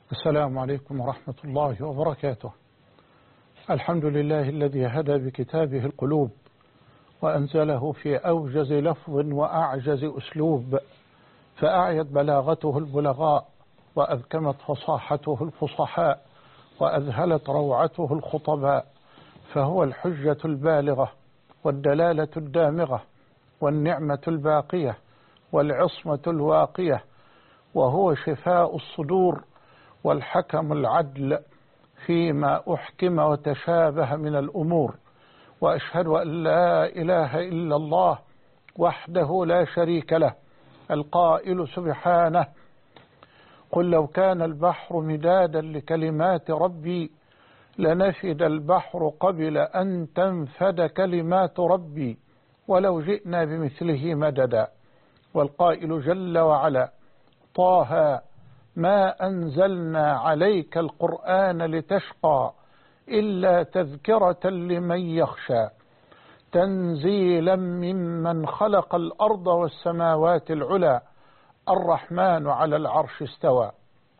السلام عليكم ورحمة الله وبركاته. الحمد لله الذي هدى بكتابه القلوب وأنزله في أوجز لفظ وأعجز أسلوب، فأعيت بلاغته البلغاء وأذكمت فصاحته الفصحاء وأذهلت روعته الخطباء، فهو الحجة البالغة والدلالة الدامغة والنعمة الباقية والعصمة الواقية، وهو شفاء الصدور والحكم العدل فيما أحكم وتشابه من الأمور. وأشهد أن لا إله إلا الله وحده لا شريك له، القائل سبحانه: قل لو كان البحر مدادا لكلمات ربي لنفد البحر قبل أن تنفد كلمات ربي ولو جئنا بمثله مددا. والقائل جل وعلا: طه ما أنزلنا عليك القرآن لتشقى إلا تذكرة لمن يخشى تنزيلا ممن خلق الأرض والسماوات العلى الرحمن على العرش استوى.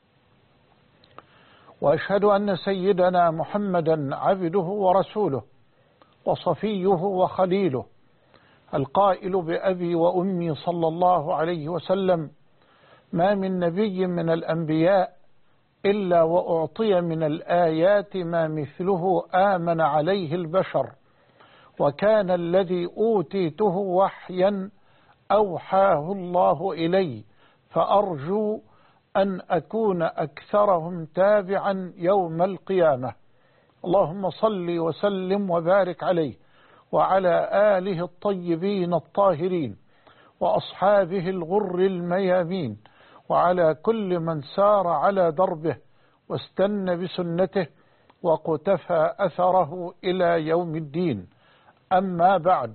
وأشهد أن سيدنا محمدا عبده ورسوله وصفيه وخليله، القائل بأبي وأمي صلى الله عليه وسلم: ما من نبي من الأنبياء إلا وأعطي من الآيات ما مثله آمن عليه البشر، وكان الذي أوتيته وحيا أوحاه الله إلي، فأرجو أن أكون أكثرهم تابعا يوم القيامة. اللهم صل وسلم وبارك عليه وعلى آله الطيبين الطاهرين وأصحابه الغر الميامين، وعلى كل من سار على دربه واستنى بسنته وقتفى أثره إلى يوم الدين. أما بعد،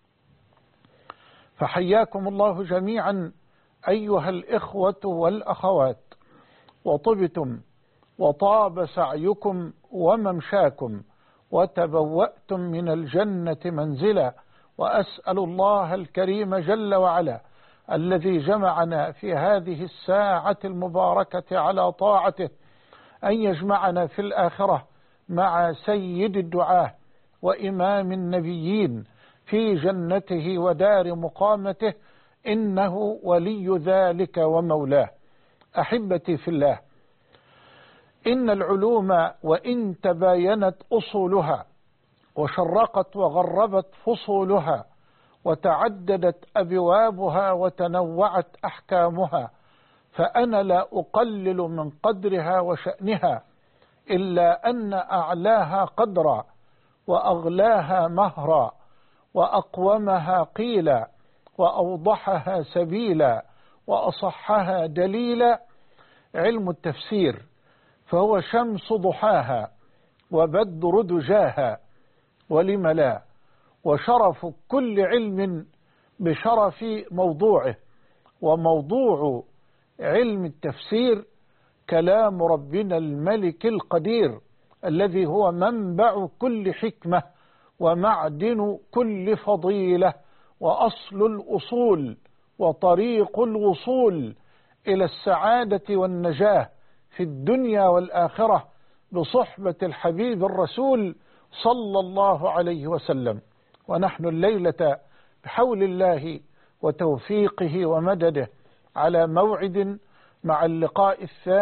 فحياكم الله جميعا أيها الإخوة والأخوات، وطبتم وطاب سعيكم وممشاكم وتبوأتم من الجنة منزلا، وأسأل الله الكريم جل وعلا الذي جمعنا في هذه الساعة المباركة على طاعته أن يجمعنا في الآخرة مع سيد الدعاة وإمام النبيين في جنته ودار مقامته، إنه ولي ذلك ومولاه. أحبتي في الله، إن العلوم وإن تباينت أصولها وشرقت وغربت فصولها وتعددت أبوابها وتنوعت أحكامها، فأنا لا أقلل من قدرها وشأنها، إلا أن أعلاها قدرا وأغلاها مهرا وأقومها قيلا وأوضحها سبيلا وأصحها دليلا علم التفسير، فهو شمس ضحاها وبدر دجاها، ولم لا، وشرف كل علم بشرف موضوعه. وموضوع علم التفسير كلام ربنا الملك القدير، الذي هو منبع كل حكمة ومعدن كل فضيلة وأصل الأصول وطريق الوصول إلى السعادة والنجاة في الدنيا والآخرة بصحبة الحبيب الرسول صلى الله عليه وسلم. ونحن الليلة بحول الله وتوفيقه ومدده على موعد مع اللقاء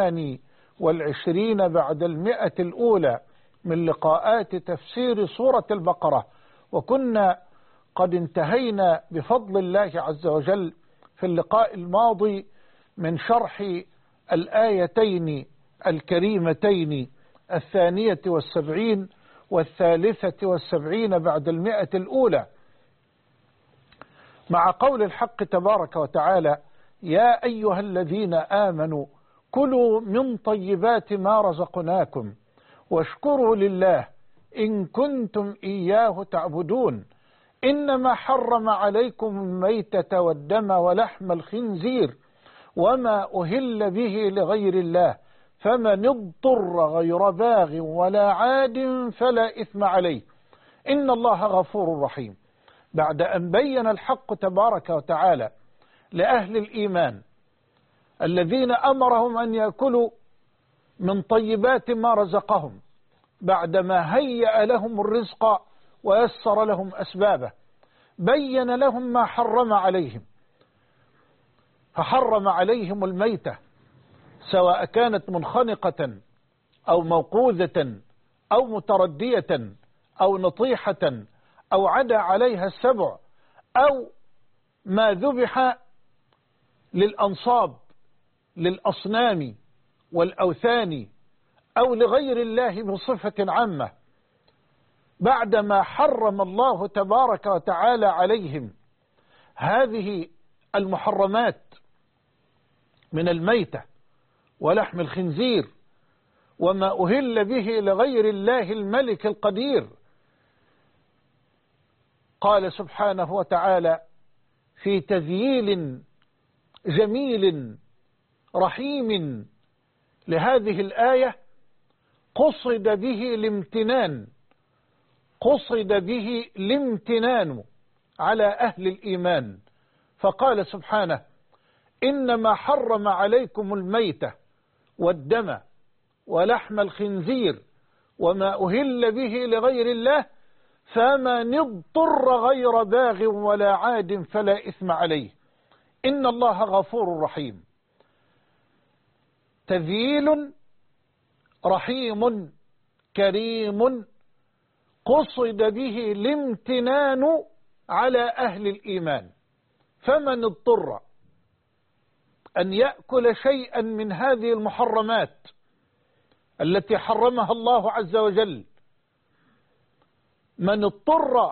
22 بعد 100 الأولى من لقاءات تفسير سورة البقرة، وكنا قد انتهينا بفضل الله عز وجل في اللقاء الماضي من شرح الآيتين الكريمتين 72 و73 بعد 100 الأولى، مع قول الحق تبارك وتعالى: يا أيها الذين آمنوا كلوا من طيبات ما رزقناكم واشكروا لله إن كنتم إياه تعبدون، إنما حرم عليكم الميتة والدم ولحم الخنزير وما أهل به لغير الله، فمن اضطر غير باغ ولا عاد فلا إثم عليه إن الله غفور رحيم. بعد أن بين الحق تبارك وتعالى لأهل الإيمان الذين أمرهم أن يأكلوا من طيبات ما رزقهم بعدما هيأ لهم الرزق ويسر لهم أسبابه، بين لهم ما حرم عليهم، فحرم عليهم الميتة سواء كانت منخنقة أو موقوذة أو متردية أو نطيحة أو عدا عليها السبع أو ما ذبح للأنصاب للأصنام والأوثان أو لغير الله بصفة عامة، بعدما حرم الله تبارك وتعالى عليهم هذه المحرمات من الميتة ولحم الخنزير وما أهل به لغير الله الملك القدير. قال سبحانه وتعالى في تذييل جميل رحيم لهذه الآية: قصد به الامتنان، قصد به الامتنان على أهل الإيمان، فقال سبحانه: إنما حرم عليكم الميتة والدم ولحم الخنزير وما أهل به لغير الله فمن اضطر غير باغ ولا عاد فلا إثم عليه إن الله غفور رحيم. تذييل رحيم كريم قصد به الامتنان على أهل الإيمان، فمن اضطر أن يأكل شيئا من هذه المحرمات التي حرمها الله عز وجل، من اضطر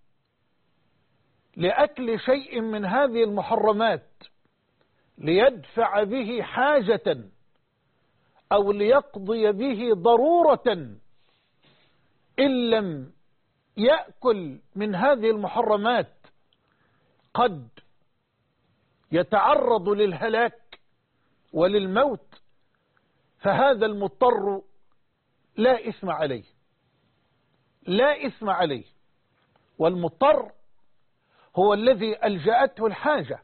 لأكل شيء من هذه المحرمات ليدفع به حاجة أو ليقضي به ضرورة، إن لم يأكل من هذه المحرمات قد يتعرض للهلاك وللموت، فهذا المضطر لا إثم عليه، لا إثم عليه. والمضطر هو الذي ألجأته الحاجة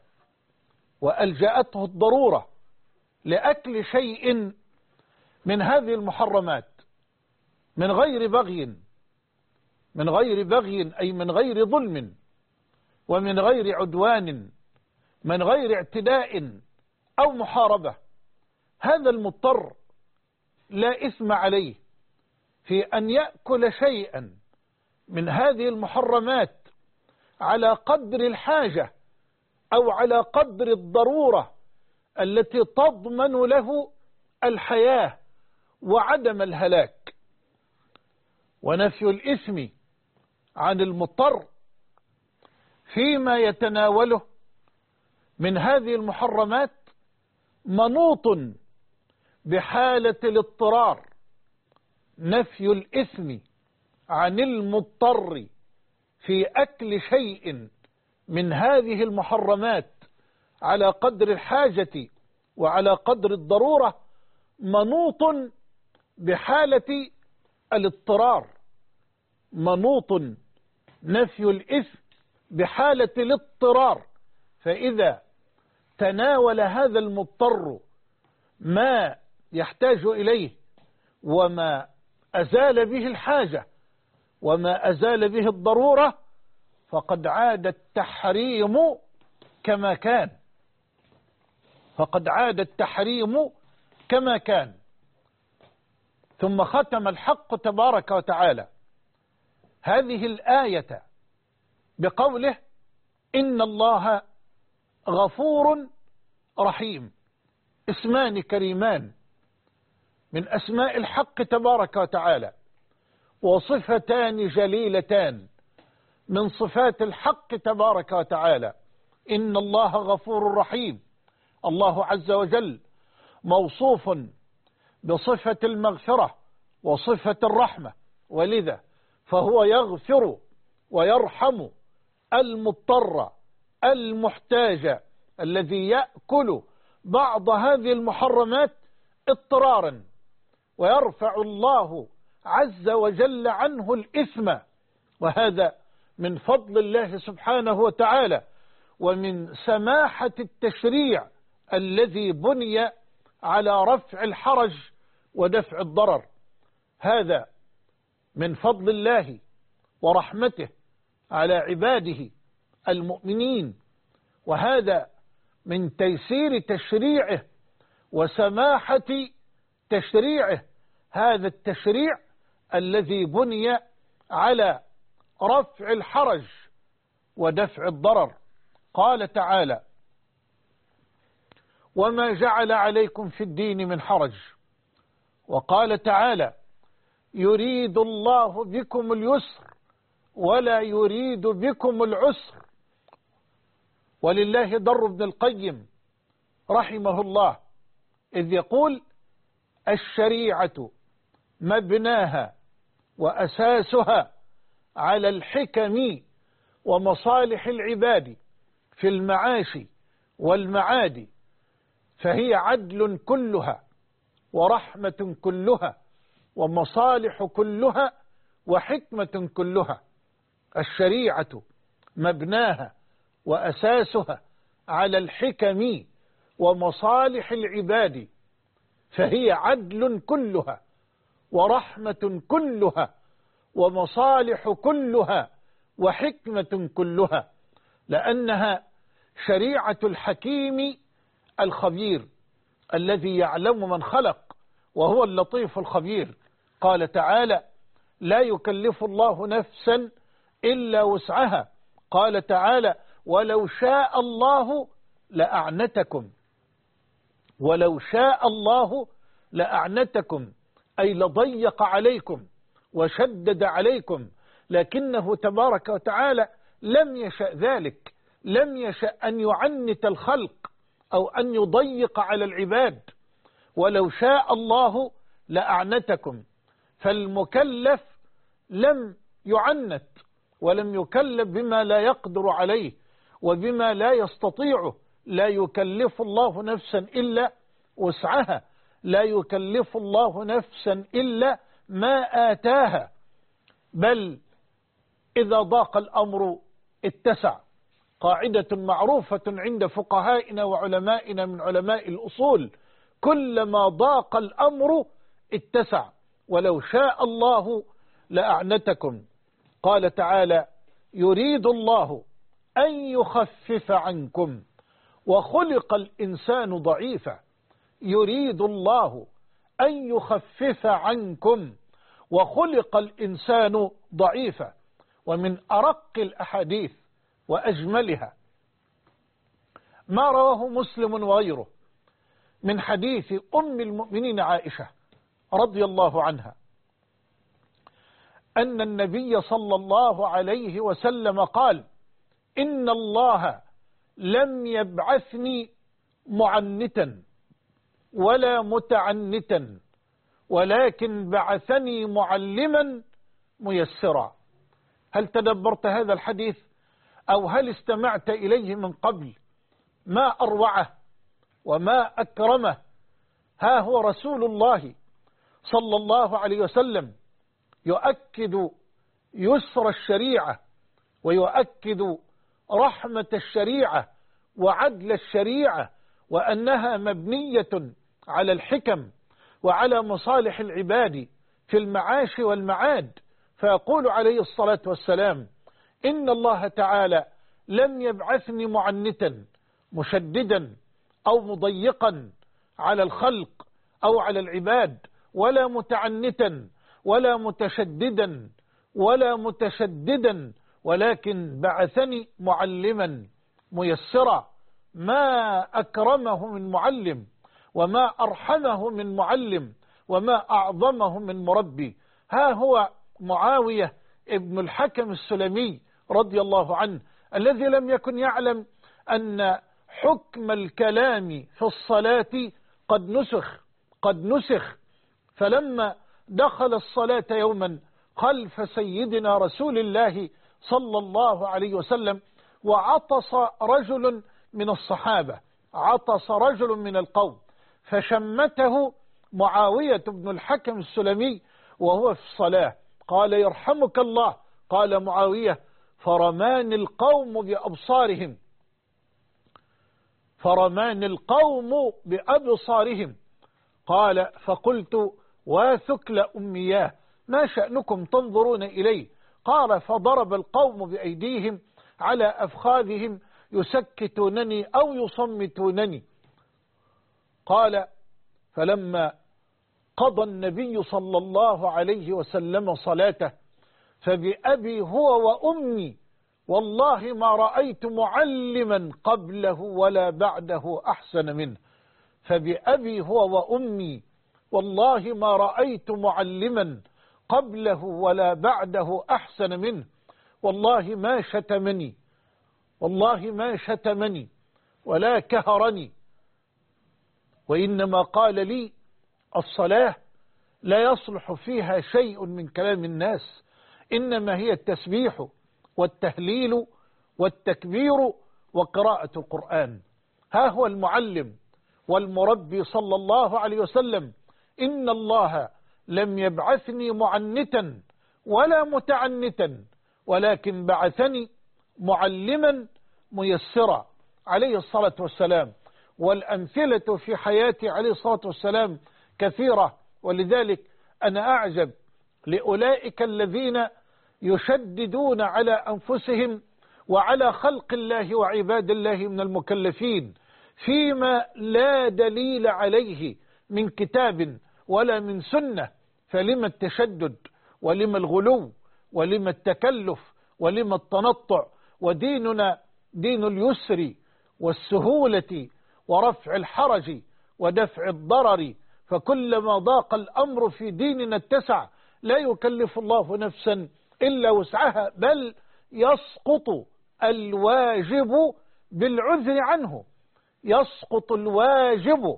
وألجأته الضرورة لأكل شيء من هذه المحرمات من غير بغي، من غير بغي أي من غير ظلم ومن غير عدوان، من غير اعتداء أو محاربة. هذا المضطر لا إثم عليه في أن يأكل شيئا من هذه المحرمات على قدر الحاجة أو على قدر الضرورة التي تضمن له الحياة وعدم الهلاك. ونفي الإثم عن المضطر فيما يتناوله من هذه المحرمات منوط بحالة الاضطرار. نفي الإثم عن المضطر في أكل شيء من هذه المحرمات على قدر الحاجة وعلى قدر الضرورة منوط بحالة الاضطرار، منوط نفي الإثم بحالة الاضطرار. فإذا تناول هذا المضطر ما يحتاج إليه وما أزال به الحاجة وما أزال به الضرورة فقد عاد التحريم كما كان، فقد عاد التحريم كما كان. ثم ختم الحق تبارك وتعالى هذه الآية بقوله: إن الله غفور رحيم. اسمان كريمان من أسماء الحق تبارك وتعالى، وصفتان جليلتان من صفات الحق تبارك وتعالى. إن الله غفور رحيم. الله عز وجل موصوف بصفة المغفرة وصفة الرحمة، ولذا فهو يغفر ويرحم المضطر المحتاج الذي يأكل بعض هذه المحرمات اضطرارا، ويرفع الله عز وجل عنه الإثم. وهذا من فضل الله سبحانه وتعالى ومن سماحة التشريع الذي بني على رفع الحرج ودفع الضرر. هذا من فضل الله ورحمته على عباده المؤمنين، وهذا من تيسير تشريعه وسماحة تشريعه. هذا التشريع الذي بني على رفع الحرج ودفع الضرر. قال تعالى: وما جعل عليكم في الدين من حرج. وقال تعالى: يريد الله بكم اليسر ولا يريد بكم العسر. ولله در ابن القيم رحمه الله إذ يقول: الشريعة مبناها وأساسها على الحكم ومصالح العباد في المعاش والمعاد، فهي عدل كلها ورحمة كلها ومصالح كلها وحكمة كلها. الشريعة مبناها وأساسها على الحكم ومصالح العباد، فهي عدل كلها ورحمة كلها ومصالح كلها وحكمة كلها، لأنها شريعة الحكيم الخبير الذي يعلم من خلق وهو اللطيف الخبير. قال تعالى: لا يكلف الله نفسا إلا وسعها. قال تعالى: ولو شاء الله لأعنتكم. ولو شاء الله لأعنتكم، أي لضيق عليكم وشدد عليكم، لكنه تبارك وتعالى لم يشأ ذلك، لم يشأ أن يعنت الخلق أو أن يضيق على العباد. ولو شاء الله لأعنتكم، فالمكلف لم يعنت ولم يكلف بما لا يقدر عليه وبما لا يستطيعه. لا يكلف الله نفسا إلا وسعها، لا يكلف الله نفسا إلا ما آتاها، بل إذا ضاق الأمر اتسع. قاعدة معروفة عند فقهائنا وعلمائنا من علماء الأصول: كلما ضاق الأمر اتسع. ولو شاء الله لأعنتكم. قال تعالى: يريد الله أن يخفف عنكم وخلق الإنسان ضعيفا. يريد الله أن يخفف عنكم وخلق الإنسان ضعيفا. ومن أرق الأحاديث وأجملها ما رواه مسلم وغيره من حديث أم المؤمنين عائشة رضي الله عنها أن النبي صلى الله عليه وسلم قال: إن الله لم يبعثني معنتا ولا متعنتا، ولكن بعثني معلما ميسرا. هل تدبرت هذا الحديث أو هل استمعت إليه من قبل؟ ما أروعه وما أكرمه. ها هو رسول الله صلى الله عليه وسلم يؤكد يسر الشريعة ويؤكد رحمة الشريعة وعدل الشريعة، وأنها مبنية على الحكم وعلى مصالح العباد في المعاش والمعاد. فيقول عليه الصلاة والسلام: إن الله تعالى لم يبعثني معنتا مشددا أو مضيقا على الخلق أو على العباد، ولا متعنتا ولا متشددا، ولكن بعثني معلما ميسرا. ما أكرمه من معلم، وما أرحمه من معلم، وما أعظمه من مربي. ها هو معاوية ابن الحكم السلمي رضي الله عنه، الذي لم يكن يعلم أن حكم الكلام في الصلاة قد نسخ، فلما دخل الصلاة يوما خلف سيدنا رسول الله صلى الله عليه وسلم وعطس رجل من الصحابة، عطس رجل من القوم، فشمته معاوية بن الحكم السلمي وهو في الصلاة، قال: يرحمك الله. قال معاوية: فرماني القوم بأبصارهم. قال: فقلت: وثكل أمياه ما شأنكم تنظرون إليه؟ قال فضرب القوم بأيديهم على أفخاذهم يسكتونني أو يصمتونني. قال فلما قضى النبي صلى الله عليه وسلم صلاته فبأبي هو وأمي والله ما رأيت معلما قبله ولا بعده أحسن منه. فبأبي هو وأمي والله ما رأيت معلما قبله ولا بعده أحسن منه. والله ما شتمني، والله ما شتمني ولا كهرني، وإنما قال لي الصلاة لا يصلح فيها شيء من كلام الناس، إنما هي التسبيح والتهليل والتكبير وقراءة القرآن. ها هو المعلم والمربي صلى الله عليه وسلم: إن الله لم يبعثني معنتا ولا متعنتا ولكن بعثني معلما ميسرا عليه الصلاة والسلام. والأمثلة في حياته عليه الصلاة والسلام كثيرة، ولذلك أنا أعجب لأولئك الذين يشددون على أنفسهم وعلى خلق الله وعباد الله من المكلفين فيما لا دليل عليه من كتاب ولا من سنة. فلما التشدد ولما الغلو ولما التكلف ولما التنطع؟ وديننا دين اليسر والسهولة ورفع الحرج ودفع الضرر، فكلما ضاق الأمر في ديننا اتسع. لا يكلف الله نفسا إلا وسعها، بل يسقط الواجب بالعذر عنه. يسقط الواجب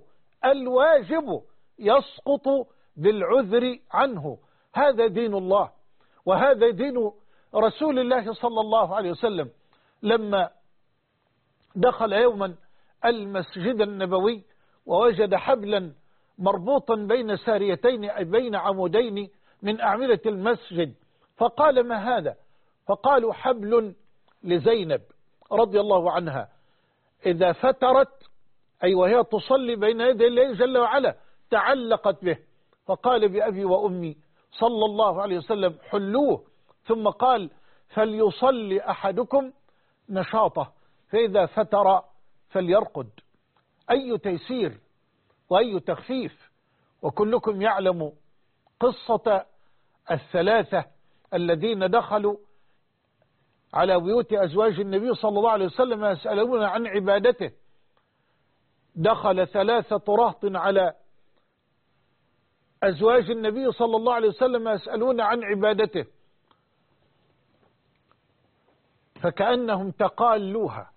يسقط بالعذر عنه. هذا دين الله وهذا دين رسول الله صلى الله عليه وسلم. لما دخل يوما المسجد النبوي ووجد حبلا مربوطا بين ساريتين أي بين عمودين من أعمدة المسجد، فقال: ما هذا؟ فقالوا: حبل لزينب رضي الله عنها إذا فترت، أي وهي تصلي بين يدي الله جل وعلا، تعلقت به. فقال: بأبي وأمي صلى الله عليه وسلم حلوه. ثم قال: فليصلي أحدكم نشاطه فإذا فتر فليرقد. أي تيسير وأي تخفيف. وكلكم يعلم قصة الثلاثة الذين دخلوا على بيوت أزواج النبي صلى الله عليه وسلم يسألون عن عبادته. دخل 3 رهط على أزواج النبي صلى الله عليه وسلم يسألون عن عبادته، فكأنهم تقالوها،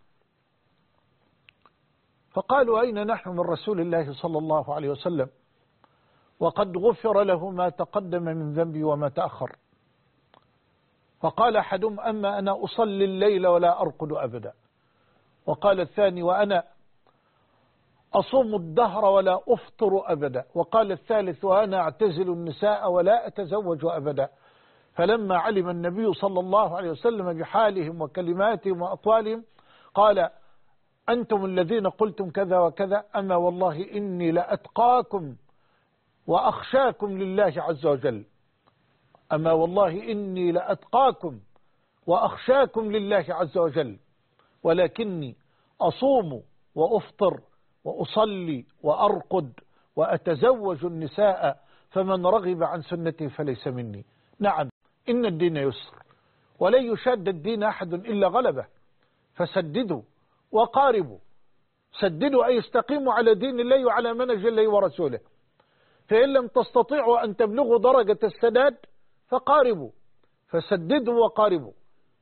فقالوا: أين نحن من رسول الله صلى الله عليه وسلم وقد غفر له ما تقدم من ذنبي وما تأخر؟ فقال أحدهم: أما أنا أصلي الليل ولا أرقد أبدا. وقال الثاني: وأنا أصوم الدهر ولا أفطر أبدا. وقال الثالث: وأنا أعتزل النساء ولا أتزوج أبدا. فلما علم النبي صلى الله عليه وسلم بحالهم وكلماتهم وأطوالهم قال: أنتم الذين قلتم كذا وكذا، أما والله إني لأتقاكم وأخشاكم لله عز وجل. أما والله إني لأتقاكم وأخشاكم لله عز وجل، ولكني أصوم وأفطر وأصلي وأرقد وأتزوج النساء، فمن رغب عن سنتي فليس مني. نعم، إن الدين يسر ولن يشاد الدين أحد إلا غلبه، فسددوا وقاربوا. سددوا أي استقيموا على دين الله وعلى منهج الله ورسوله. فإن لم تستطيعوا أن تبلغوا درجة السداد فقاربوا، فسددوا وقاربوا.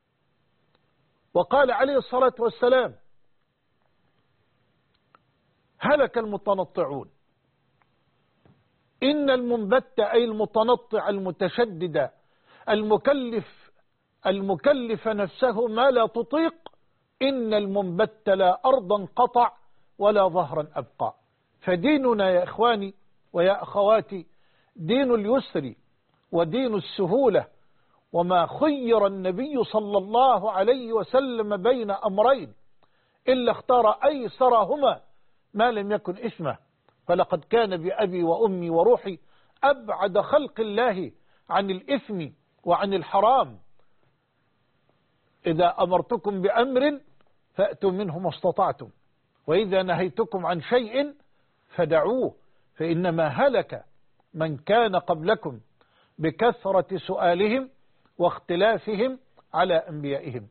وقال عليه الصلاة والسلام: هلك المتنطعون. إن المنبت أي المتنطع المتشدد المكلف نفسه ما لا تطيق، إن المنبت لا أرضا قطع ولا ظهرا أبقى. فديننا يا إخواني ويا أخواتي دين اليسر ودين السهولة. وما خير النبي صلى الله عليه وسلم بين أمرين إلا اختار أيسرهما ما لم يكن إثمه. فلقد كان بأبي وأمي وروحي أبعد خلق الله عن الإثم وعن الحرام. إذا أمرتكم بأمر فأتوا منه ما استطعتم، وإذا نهيتكم عن شيء فدعوه، فإنما هلك من كان قبلكم بكثرة سؤالهم واختلافهم على أنبيائهم.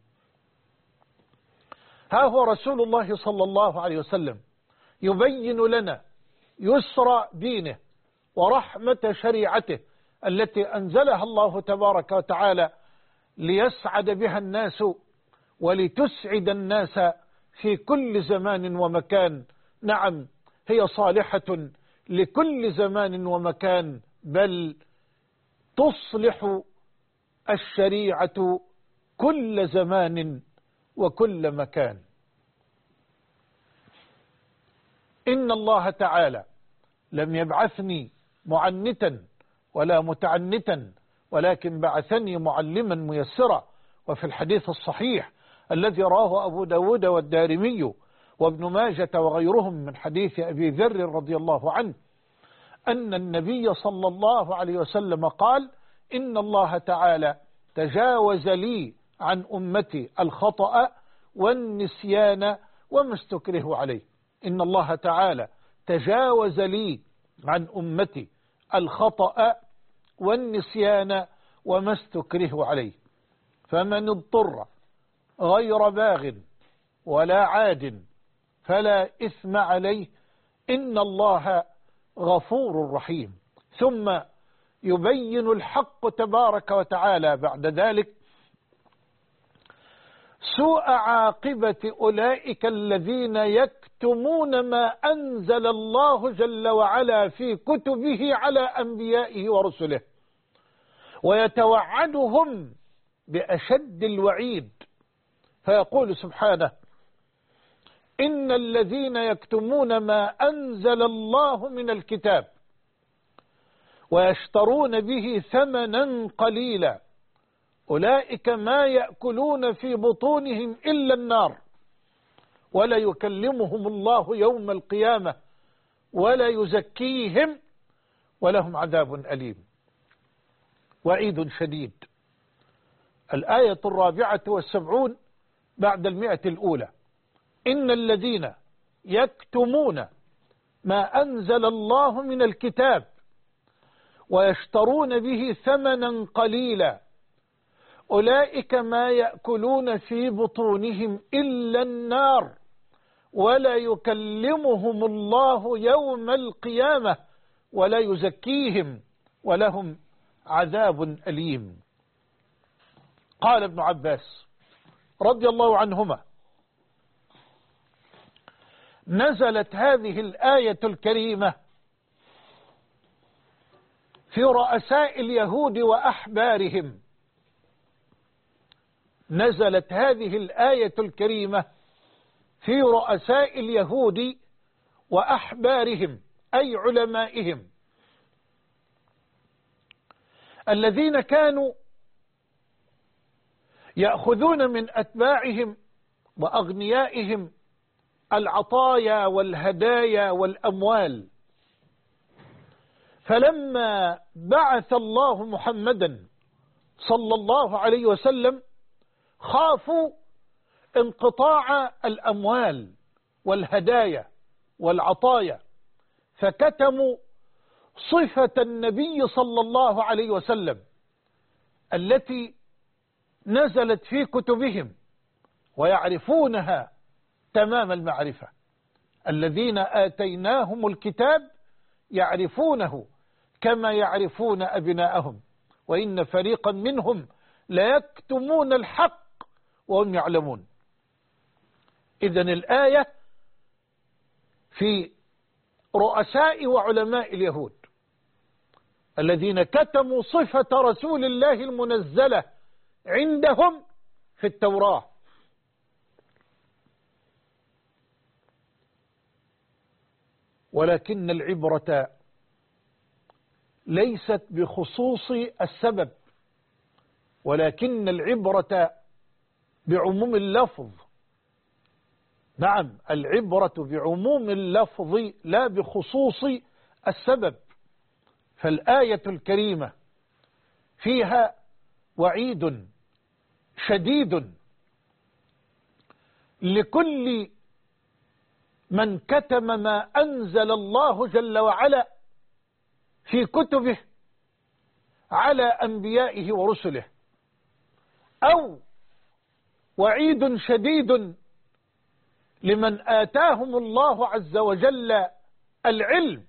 ها هو رسول الله صلى الله عليه وسلم يبين لنا يسر دينه ورحمة شريعته التي أنزلها الله تبارك وتعالى ليسعد بها الناس ولتسعد الناس في كل زمان ومكان. نعم، هي صالحة لكل زمان ومكان، بل تصلح الشريعة كل زمان وكل مكان. إن الله تعالى لم يبعثني معنتا ولا متعنتا، ولكن بعثني معلما ميسرا. وفي الحديث الصحيح الذي رواه أبو داود والدارمي وابن ماجة وغيرهم من حديث أبي ذر رضي الله عنه أن النبي صلى الله عليه وسلم قال: إن الله تعالى تجاوز لي عن أمتي الخطأ والنسيان وما استكره عليه. إن الله تعالى تجاوز لي عن أمتي الخطأ والنسيان وما استكره عليه، فمن اضطر غير باغ ولا عاد فلا إثم عليه، إن الله غفور رحيم. ثم يبين الحق تبارك وتعالى بعد ذلك سوء عاقبة أولئك الذين يكتمون ما أنزل الله جل وعلا في كتبه على أنبيائه ورسله، ويتوعدهم بأشد الوعيد، فيقول سبحانه: إن الذين يكتمون ما أنزل الله من الكتاب ويشترون به ثمنا قليلا أولئك ما يأكلون في بطونهم إلا النار ولا يكلمهم الله يوم القيامة ولا يزكيهم ولهم عذاب أليم. وعيد شديد. الآية 74 بعد 100. إن الذين يكتمون ما أنزل الله من الكتاب ويشترون به ثمنا قليلا أولئك ما يأكلون في بطونهم إلا النار ولا يكلمهم الله يوم القيامة ولا يزكيهم ولهم عذاب أليم. قال ابن عباس رضي الله عنهما: نزلت هذه الآية الكريمة في رؤساء اليهود وأحبارهم. نزلت هذه الآية الكريمة في رؤساء اليهود وأحبارهم، أي علمائهم، الذين كانوا يأخذون من أتباعهم وأغنيائهم العطايا والهدايا والأموال. فلما بعث الله محمدا صلى الله عليه وسلم خافوا انقطاع الأموال والهدايا والعطايا، فكتموا صفة النبي صلى الله عليه وسلم التي نزلت في كتبهم ويعرفونها تمام المعرفة. الذين آتيناهم الكتاب يعرفونه كما يعرفون أبناءهم وإن فريقا منهم ليكتمون الحق وهم يعلمون. إذن الآية في رؤساء وعلماء اليهود الذين كتموا صفة رسول الله المنزلة عندهم في التوراة. ولكن العبرة ليست بخصوص السبب، ولكن العبرة بعموم اللفظ. نعم، العبرة بعموم اللفظ لا بخصوص السبب. فالآية الكريمة فيها وعيد شديد لكل من كتم ما أنزل الله جل وعلا في كتبه على أنبيائه ورسله، أو وعيد شديد لمن آتاهم الله عز وجل العلم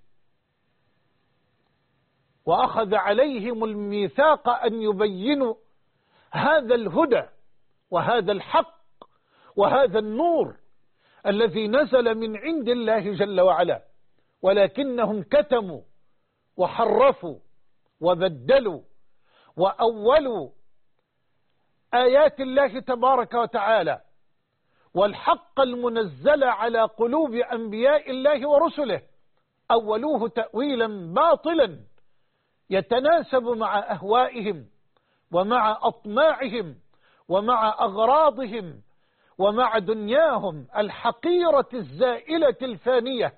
وأخذ عليهم الميثاق أن يبينوا هذا الهدى وهذا الحق وهذا النور الذي نزل من عند الله جل وعلا، ولكنهم كتموا وحرفوا وبدلوا وأولوا آيات الله تبارك وتعالى والحق المنزل على قلوب أنبياء الله ورسله، أولوه تأويلا باطلا يتناسب مع أهوائهم ومع أطماعهم ومع أغراضهم ومع دنياهم الحقيرة الزائلة الفانية.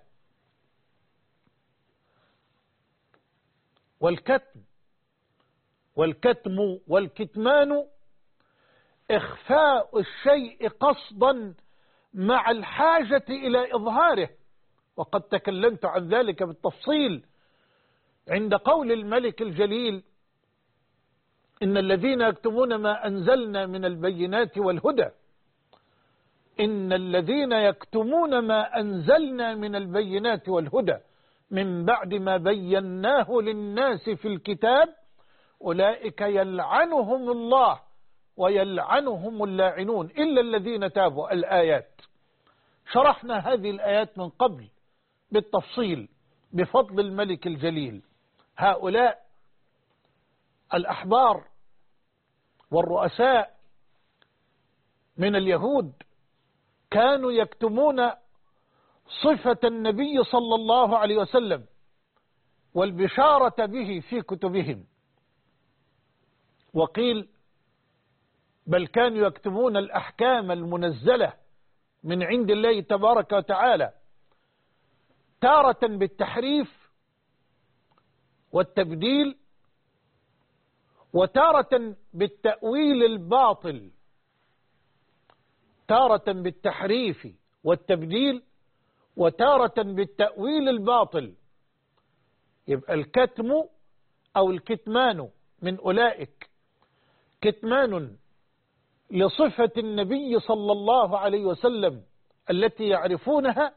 والكتم والكتمان إخفاء الشيء قصدا مع الحاجة إلى إظهاره، وقد تكلمت عن ذلك بالتفصيل عند قول الملك الجليل: إن الذين يكتمون ما أنزلنا من البينات والهدى، إن الذين يكتمون ما أنزلنا من البينات والهدى من بعد ما بيناه للناس في الكتاب أولئك يلعنهم الله ويلعنهم اللاعنون إلا الذين تابوا. الآيات شرحنا هذه الآيات من قبل بالتفصيل بفضل الملك الجليل. هؤلاء الأحبار والرؤساء من اليهود كانوا يكتمون صفة النبي صلى الله عليه وسلم والبشارة به في كتبهم، وقيل بل كانوا يكتمون الأحكام المنزلة من عند الله تبارك وتعالى تارة بالتحريف والتبديل وتارة بالتأويل الباطل، تارة بالتحريف والتبديل وتارة بالتأويل الباطل. يبقى الكتم أو الكتمان من أولئك كتمان لصفة النبي صلى الله عليه وسلم التي يعرفونها،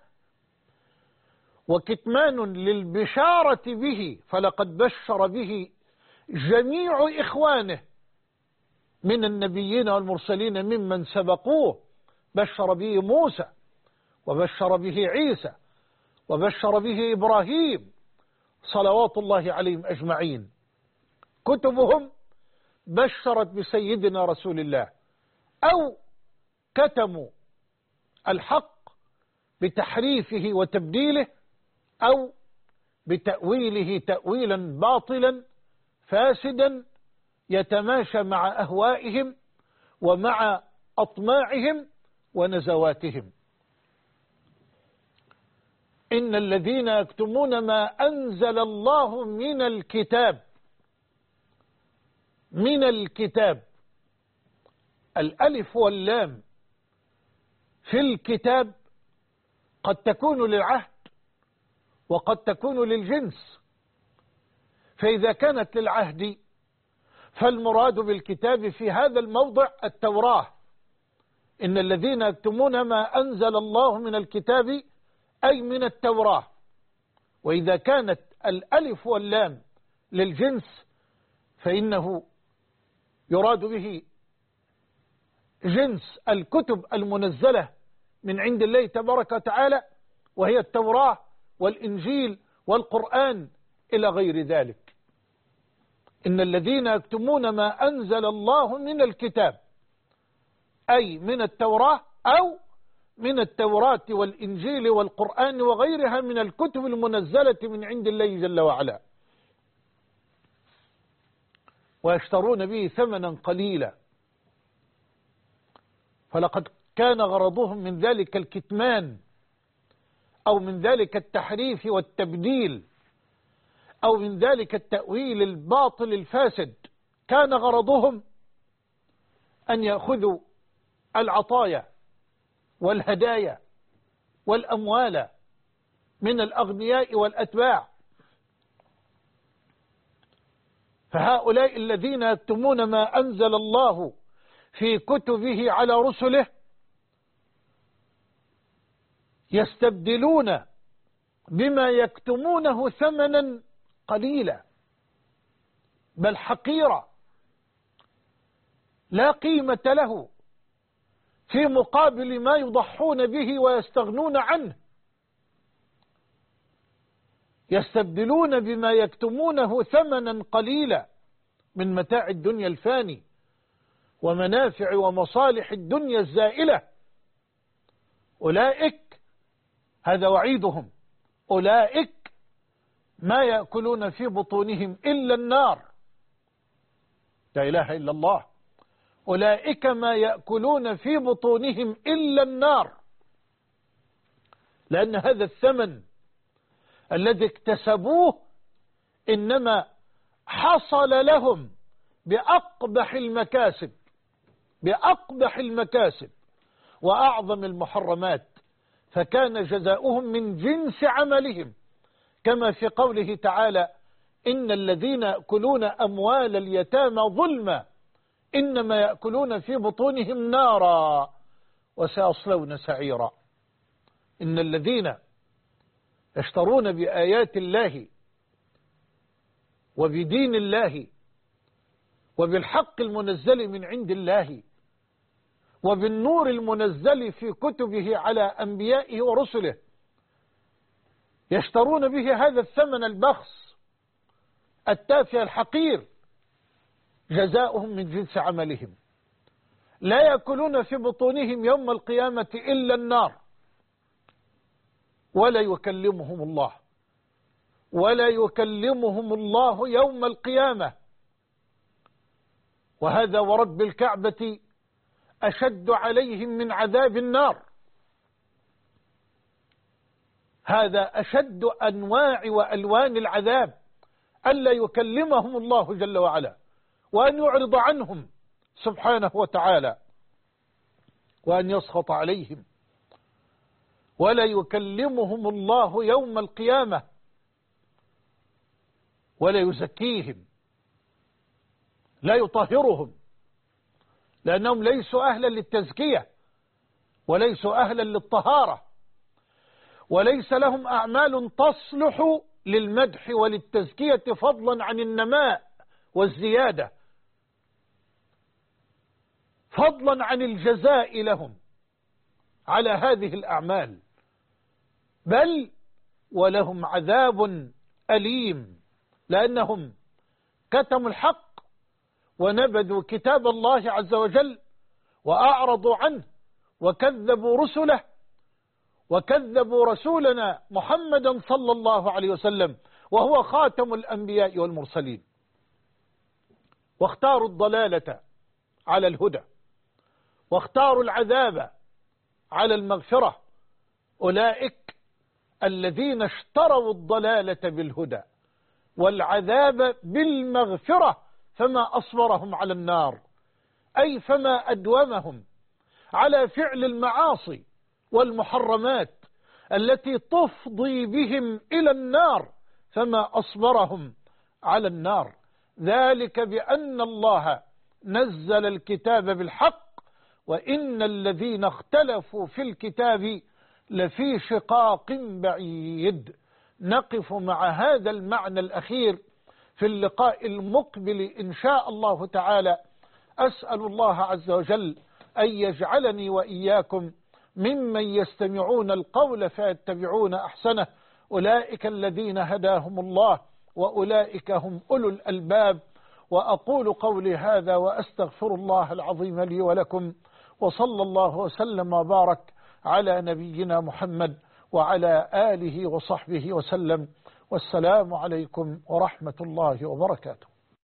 وكتمان للبشارة به، فلقد بشر به جميع إخوانه من النبيين والمرسلين ممن سبقوه، بشر به موسى وبشر به عيسى وبشر به إبراهيم صلوات الله عليهم أجمعين. كتبهم بشرت بسيدنا رسول الله، أو كتموا الحق بتحريفه وتبديله أو بتأويله تأويلا باطلا فاسدا يتماشى مع أهوائهم ومع أطماعهم ونزواتهم. إن الذين يكتمون ما أنزل الله من الكتاب، الألف واللام في الكتاب قد تكون للعهد وقد تكون للجنس، فإذا كانت للعهد فالمراد بالكتاب في هذا الموضع التوراة. إن الذين يكتمون ما أنزل الله من الكتاب أي من التوراة. وإذا كانت الألف واللام للجنس فإنه يراد به جنس الكتب المنزلة من عند الله تبارك وتعالى، وهي التوراة والإنجيل والقرآن إلى غير ذلك. إن الذين يكتمون ما أنزل الله من الكتاب أي من التوراة أو من التوراة والإنجيل والقرآن وغيرها من الكتب المنزلة من عند الله جل وعلا، ويشترون به ثمنا قليلا، فلقد كان غرضهم من ذلك الكتمان أو من ذلك التحريف والتبديل أو من ذلك التأويل الباطل الفاسد كان غرضهم أن يأخذوا العطايا والهدايا والأموال من الأغنياء والأتباع. فهؤلاء الذين يكتمون ما أنزل الله في كتبه على رسله يستبدلون بما يكتمونه ثمنا قليلا بل حقيرا لا قيمة له في مقابل ما يضحون به ويستغنون عنه. يستبدلون بما يكتمونه ثمنا قليلا من متاع الدنيا الفاني ومنافع ومصالح الدنيا الزائلة. أولئك هذا وعيدهم، أولئك ما يأكلون في بطونهم إلا النار. لا إله إلا الله. أولئك ما يأكلون في بطونهم إلا النار، لأن هذا الثمن الذي اكتسبوه إنما حصل لهم بأقبح المكاسب، بأقبح المكاسب وأعظم المحرمات، فكان جزاؤهم من جنس عملهم، كما في قوله تعالى: إن الذين يأكلون أموال اليتامى ظلما إنما يأكلون في بطونهم نارا وسيصلون سعيرا. إن الذين يشترون بآيات الله وبدين الله وبالحق المنزل من عند الله وبالنور المنزل في كتبه على أنبيائه ورسله يشترون به هذا الثمن البخس التافه الحقير، جزاؤهم من جنس عملهم، لا يأكلون في بطونهم يوم القيامة إلا النار، ولا يكلمهم الله، ولا يكلمهم الله يوم القيامة. وهذا ورب الكعبة أشد عليهم من عذاب النار. هذا أشد أنواع وألوان العذاب، ألا يكلمهم الله جل وعلا وأن يعرض عنهم سبحانه وتعالى وأن يسخط عليهم، ولا يكلمهم الله يوم القيامة ولا يزكيهم، لا يطهرهم، لأنهم ليسوا أهلا للتزكية وليسوا أهلا للطهارة، وليس لهم أعمال تصلح للمدح وللتزكية فضلا عن النماء والزيادة، فضلا عن الجزاء لهم على هذه الأعمال، بل ولهم عذاب أليم لأنهم كتموا الحق ونبذوا كتاب الله عز وجل وأعرضوا عنه وكذبوا رسله وكذبوا رسولنا محمدا صلى الله عليه وسلم وهو خاتم الأنبياء والمرسلين، واختاروا الضلالة على الهدى واختاروا العذاب على المغفرة. أولئك الذين اشتروا الضلالة بالهدى والعذاب بالمغفرة فما أصبرهم على النار، أي فما أدومهم على فعل المعاصي والمحرمات التي تفضي بهم إلى النار، فما أصبرهم على النار. ذلك بأن الله نزل الكتاب بالحق وإن الذين اختلفوا في الكتاب لفي شقاق بعيد. نقف مع هذا المعنى الأخير في اللقاء المقبل إن شاء الله تعالى. أسأل الله عز وجل أن يجعلني وإياكم ممن يستمعون القول فيتبعون أحسنه، أولئك الذين هداهم الله وأولئك هم أولو الألباب. وأقول قولي هذا وأستغفر الله العظيم لي ولكم، وصلى الله وسلم وبارك على نبينا محمد وعلى آله وصحبه وسلم، والسلام عليكم ورحمة الله وبركاته.